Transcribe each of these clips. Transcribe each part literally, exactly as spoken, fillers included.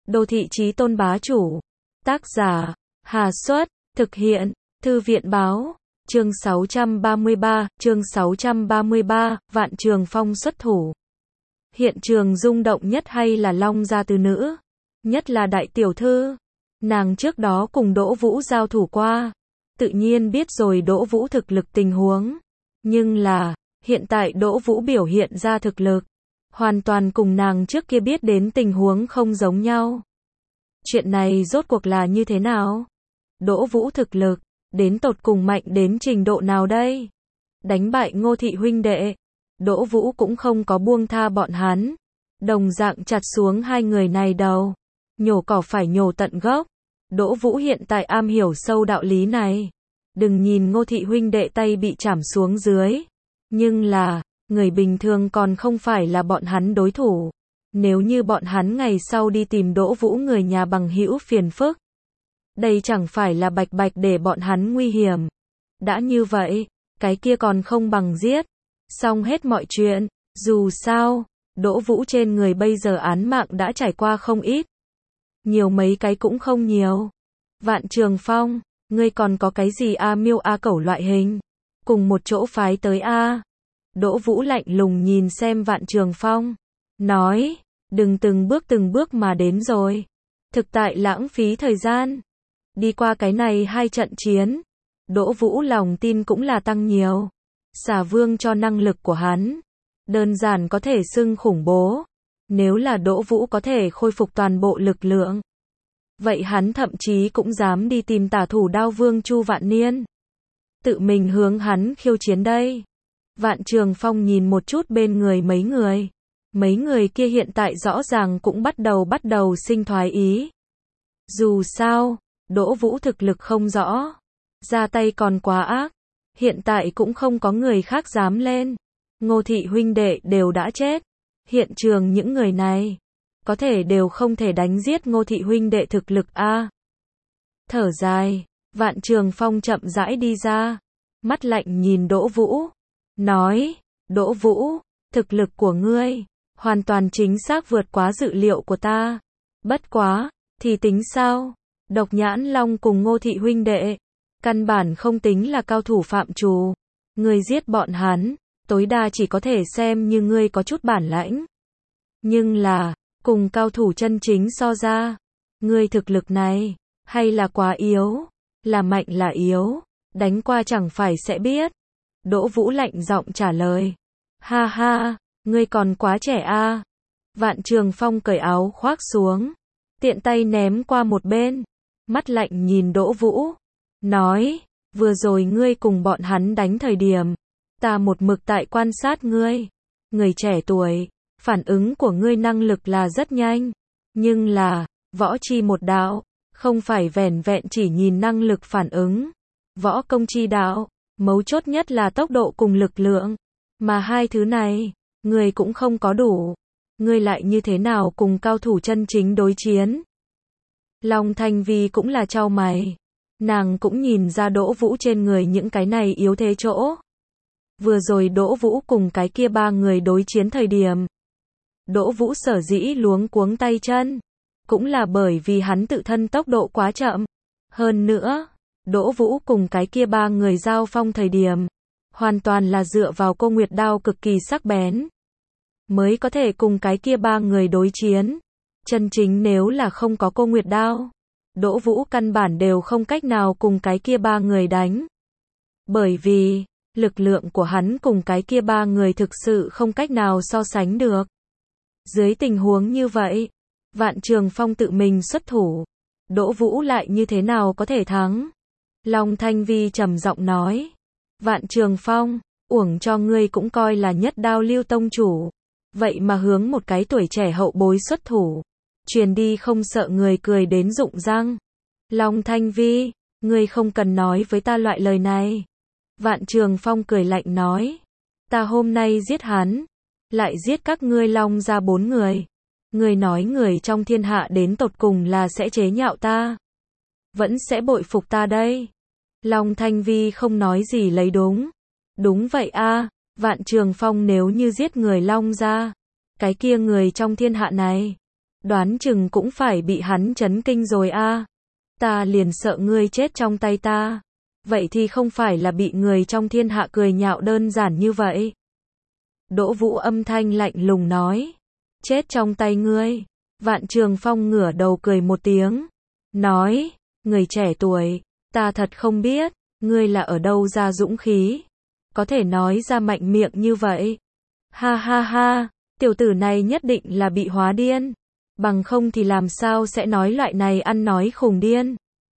Đô thị chí tôn bá chủ. Tác giả, Hà Xuất, thực hiện, Thư viện báo. Chương sáu trăm ba mươi ba, chương sáu trăm ba mươi ba, Vạn Trường Phong xuất thủ. Hiện trường rung động nhất hay là Long gia tứ nữ? Nhất là đại tiểu thư. Nàng trước đó cùng Đỗ Vũ giao thủ qua. Tự nhiên biết rồi Đỗ Vũ thực lực tình huống. Nhưng là, hiện tại Đỗ Vũ biểu hiện ra thực lực. Hoàn toàn cùng nàng trước kia biết đến tình huống không giống nhau. Chuyện này rốt cuộc là như thế nào? Đỗ Vũ thực lực, đến tột cùng mạnh đến trình độ nào đây? Đánh bại Ngô thị huynh đệ. Đỗ Vũ cũng không có buông tha bọn hắn. Đồng dạng chặt xuống hai người này đầu. Nhổ cỏ phải nhổ tận gốc. Đỗ Vũ hiện tại am hiểu sâu đạo lý này. Đừng nhìn Ngô thị huynh đệ tay bị chảm xuống dưới. Nhưng là, người bình thường còn không phải là bọn hắn đối thủ. Nếu như bọn hắn ngày sau đi tìm Đỗ Vũ người nhà bằng hữu phiền phức. Đây chẳng phải là bạch bạch để bọn hắn nguy hiểm. Đã như vậy, cái kia còn không bằng giết. Xong hết mọi chuyện, dù sao, Đỗ Vũ trên người bây giờ án mạng đã trải qua không ít. Nhiều mấy cái cũng không nhiều. Vạn Trường Phong, ngươi còn có cái gì a miêu a cẩu loại hình? Cùng một chỗ phái tới a. Đỗ Vũ lạnh lùng nhìn xem Vạn Trường Phong. Nói, đừng từng bước từng bước mà đến rồi. Thực tại lãng phí thời gian. Đi qua cái này hai trận chiến. Đỗ Vũ lòng tin cũng là tăng nhiều. Xà Vương cho năng lực của hắn. Đơn giản có thể xưng khủng bố. Nếu là Đỗ Vũ có thể khôi phục toàn bộ lực lượng. Vậy hắn thậm chí cũng dám đi tìm tả thủ đao vương Chu Vạn Niên. Tự mình hướng hắn khiêu chiến đây. Vạn Trường Phong nhìn một chút bên người mấy người. Mấy người kia hiện tại rõ ràng cũng bắt đầu bắt đầu sinh thoái ý. Dù sao, Đỗ Vũ thực lực không rõ. Ra tay còn quá ác. Hiện tại cũng không có người khác dám lên. Ngô thị huynh đệ đều đã chết. Hiện trường những người này, có thể đều không thể đánh giết Ngô thị huynh đệ thực lực a. Thở dài, Vạn Trường Phong chậm rãi đi ra. Mắt lạnh nhìn Đỗ Vũ. Nói, Đỗ Vũ, thực lực của ngươi, hoàn toàn chính xác vượt quá dự liệu của ta. Bất quá, thì tính sao? Độc Nhãn Long cùng Ngô thị huynh đệ, căn bản không tính là cao thủ phạm trù. Ngươi giết bọn hắn, tối đa chỉ có thể xem như ngươi có chút bản lãnh. Nhưng là, cùng cao thủ chân chính so ra, ngươi thực lực này, hay là quá yếu, là mạnh là yếu, đánh qua chẳng phải sẽ biết. Đỗ Vũ lạnh giọng trả lời. Ha ha, ngươi còn quá trẻ a. Vạn Trường Phong cởi áo khoác xuống, tiện tay ném qua một bên, mắt lạnh nhìn Đỗ Vũ. Nói, vừa rồi ngươi cùng bọn hắn đánh thời điểm, ta một mực tại quan sát ngươi. Người trẻ tuổi, phản ứng của ngươi năng lực là rất nhanh. Nhưng là, võ chi một đạo, không phải vẻn vẹn chỉ nhìn năng lực phản ứng. Võ công chi đạo, mấu chốt nhất là tốc độ cùng lực lượng. Mà hai thứ này, ngươi cũng không có đủ. Ngươi lại như thế nào cùng cao thủ chân chính đối chiến? Long Thanh Vi cũng là chau mày. Nàng cũng nhìn ra Đỗ Vũ trên người những cái này yếu thế chỗ. Vừa rồi Đỗ Vũ cùng cái kia ba người đối chiến thời điểm. Đỗ Vũ sở dĩ luống cuống tay chân. Cũng là bởi vì hắn tự thân tốc độ quá chậm. Hơn nữa, Đỗ Vũ cùng cái kia ba người giao phong thời điểm. Hoàn toàn là dựa vào Cô Nguyệt đao cực kỳ sắc bén. Mới có thể cùng cái kia ba người đối chiến. Chân chính nếu là không có Cô Nguyệt đao. Đỗ Vũ căn bản đều không cách nào cùng cái kia ba người đánh. Bởi vì, lực lượng của hắn cùng cái kia ba người thực sự không cách nào so sánh được. Dưới tình huống như vậy, Vạn Trường Phong tự mình xuất thủ. Đỗ Vũ lại như thế nào có thể thắng? Long Thanh Vi trầm giọng nói. Vạn Trường Phong, uổng cho ngươi cũng coi là nhất đao lưu tông chủ. Vậy mà hướng một cái tuổi trẻ hậu bối xuất thủ. Truyền đi không sợ người cười đến rụng răng. Long Thanh Vi, ngươi không cần nói với ta loại lời này. Vạn Trường Phong cười lạnh nói. Ta hôm nay giết hắn. Lại giết các ngươi Long ra bốn người. Ngươi nói người trong thiên hạ đến tột cùng là sẽ chế nhạo ta. Vẫn sẽ bội phục ta đây. Long Thanh Vi không nói gì lấy đúng. Đúng vậy a, Vạn Trường Phong nếu như giết người Long ra. Cái kia người trong thiên hạ này. Đoán chừng cũng phải bị hắn chấn kinh rồi a. Ta liền sợ ngươi chết trong tay ta. Vậy thì không phải là bị người trong thiên hạ cười nhạo đơn giản như vậy. Đỗ Vũ âm thanh lạnh lùng nói. Chết trong tay ngươi. Vạn Trường Phong ngửa đầu cười một tiếng. Nói, người trẻ tuổi, ta thật không biết, ngươi là ở đâu ra dũng khí. Có thể nói ra mạnh miệng như vậy. Ha ha ha, tiểu tử này nhất định là bị hóa điên. Bằng không thì làm sao sẽ nói loại này ăn nói khùng điên.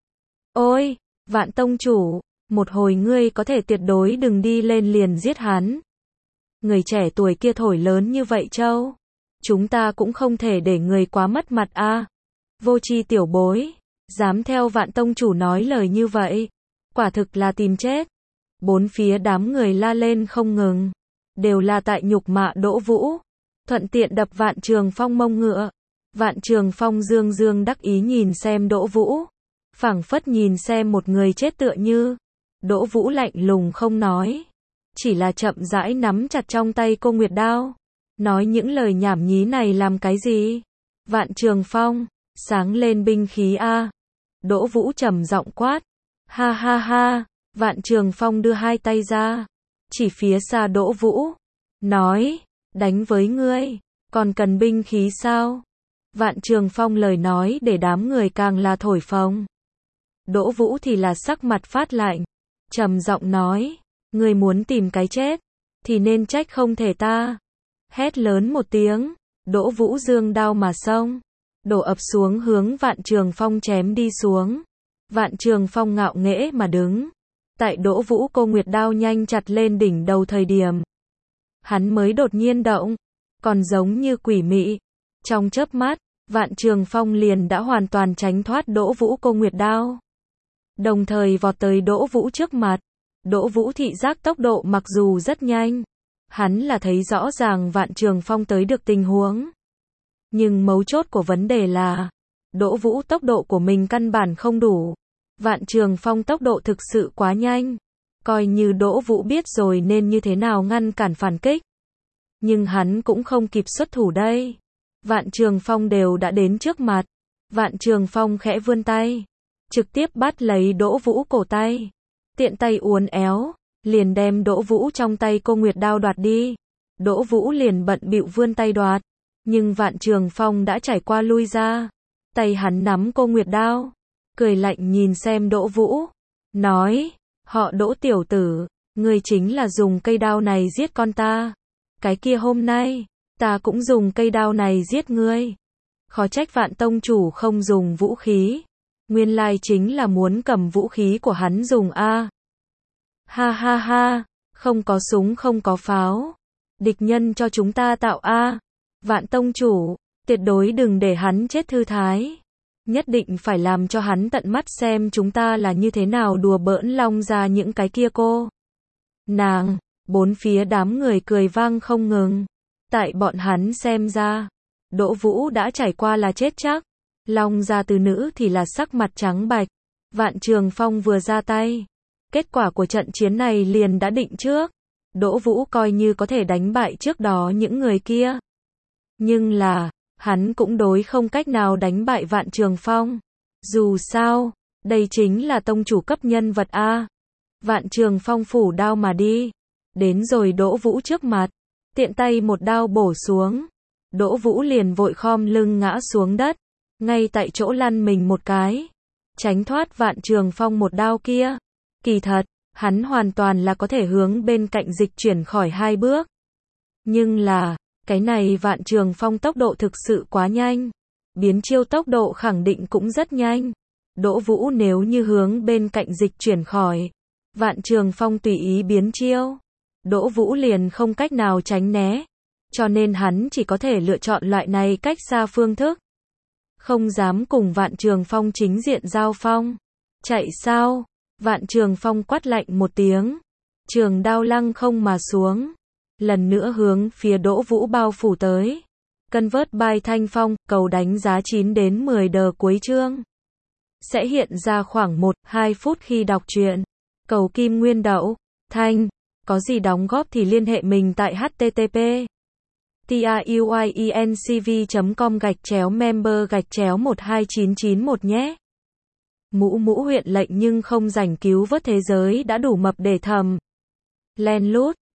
Ôi, Vạn tông chủ, một hồi ngươi có thể tuyệt đối đừng đi lên liền giết hắn. Người trẻ tuổi kia thổi lớn như vậy châu. Chúng ta cũng không thể để người quá mất mặt a. À. Vô tri tiểu bối, dám theo Vạn tông chủ nói lời như vậy, quả thực là tìm chết. Bốn phía đám người la lên không ngừng, đều là tại nhục mạ Đỗ Vũ, thuận tiện đập Vạn Trường Phong mông ngựa. Vạn Trường Phong dương dương đắc ý nhìn xem Đỗ Vũ, phảng phất nhìn xem một người chết tựa như. Đỗ Vũ lạnh lùng không nói, chỉ là chậm rãi nắm chặt trong tay cô Nguyệt đao. Nói những lời nhảm nhí này làm cái gì? Vạn Trường Phong, sáng lên binh khí a. Đỗ Vũ trầm giọng quát. Ha ha ha, Vạn Trường Phong đưa hai tay ra, chỉ phía xa Đỗ Vũ, nói, đánh với ngươi, còn cần binh khí sao? Vạn Trường Phong lời nói để đám người càng là thổi phồng. Đỗ Vũ thì là sắc mặt phát lạnh, trầm giọng nói, ngươi muốn tìm cái chết, thì nên trách không thể ta. Hét lớn một tiếng, Đỗ Vũ dương đao mà xông, đổ ập xuống hướng Vạn Trường Phong chém đi xuống. Vạn Trường Phong ngạo nghễ mà đứng, tại Đỗ Vũ cô Nguyệt đao nhanh chặt lên đỉnh đầu thời điểm, hắn mới đột nhiên động, còn giống như quỷ mị. Trong chớp mắt, Vạn Trường Phong liền đã hoàn toàn tránh thoát Đỗ Vũ cô Nguyệt đao, đồng thời vọt tới Đỗ Vũ trước mặt. Đỗ Vũ thị giác tốc độ mặc dù rất nhanh, hắn là thấy rõ ràng Vạn Trường Phong tới được tình huống. Nhưng mấu chốt của vấn đề là, Đỗ Vũ tốc độ của mình căn bản không đủ. Vạn Trường Phong tốc độ thực sự quá nhanh. Coi như Đỗ Vũ biết rồi nên như thế nào ngăn cản phản kích. Nhưng hắn cũng không kịp xuất thủ đây. Vạn Trường Phong đều đã đến trước mặt. Vạn Trường Phong khẽ vươn tay, trực tiếp bắt lấy Đỗ Vũ cổ tay. Tiện tay uốn éo, liền đem Đỗ Vũ trong tay cô Nguyệt đao đoạt đi. Đỗ Vũ liền bận bịu vươn tay đoạt, nhưng Vạn Trường Phong đã trải qua lui ra. Tay hắn nắm cô Nguyệt đao, cười lạnh nhìn xem Đỗ Vũ, nói, họ Đỗ tiểu tử, ngươi chính là dùng cây đao này giết con ta. Cái kia hôm nay, ta cũng dùng cây đao này giết ngươi. Khó trách Vạn tông chủ không dùng vũ khí. Nguyên lai chính là muốn cầm vũ khí của hắn dùng a. Ha ha ha, không có súng không có pháo. Địch nhân cho chúng ta tạo a. Vạn tông chủ, tuyệt đối đừng để hắn chết thư thái. Nhất định phải làm cho hắn tận mắt xem chúng ta là như thế nào đùa bỡn Long ra những cái kia cô nàng. Bốn phía đám người cười vang không ngừng. Tại bọn hắn xem ra, Đỗ Vũ đã trải qua là chết chắc. Long gia từ nữ thì là sắc mặt trắng bạch. Vạn Trường Phong vừa ra tay, kết quả của trận chiến này liền đã định trước. Đỗ Vũ coi như có thể đánh bại trước đó những người kia. Nhưng là, hắn cũng đối không cách nào đánh bại Vạn Trường Phong. Dù sao, đây chính là tông chủ cấp nhân vật a. Vạn Trường Phong phủ đao mà đi, đến rồi Đỗ Vũ trước mặt, tiện tay một đao bổ xuống. Đỗ Vũ liền vội khom lưng ngã xuống đất, ngay tại chỗ lăn mình một cái, tránh thoát Vạn Trường Phong một đao kia. Kỳ thật, hắn hoàn toàn là có thể hướng bên cạnh dịch chuyển khỏi hai bước. Nhưng là, cái này Vạn Trường Phong tốc độ thực sự quá nhanh. Biến chiêu tốc độ khẳng định cũng rất nhanh. Đỗ Vũ nếu như hướng bên cạnh dịch chuyển khỏi, Vạn Trường Phong tùy ý biến chiêu, Đỗ Vũ liền không cách nào tránh né. Cho nên hắn chỉ có thể lựa chọn loại này cách xa phương thức. Không dám cùng Vạn Trường Phong chính diện giao phong. Chạy sao? Vạn Trường Phong quát lạnh một tiếng. Trường đao lăng không mà xuống. Lần nữa hướng phía Đỗ Vũ bao phủ tới. Cân vớt bài thanh phong, cầu đánh giá chín đến mười đờ cuối chương. Sẽ hiện ra khoảng một đến hai phút khi đọc truyện. Cầu kim nguyên đậu, thanh. Có gì đóng góp thì liên hệ mình tại H T T P tiuyensv chấm com gạch chéo member gạch chéo một hai chín chín một nhé. Mũ mũ huyện lệnh nhưng không rảnh cứu vớt thế giới đã đủ mập để thầm. Len lút.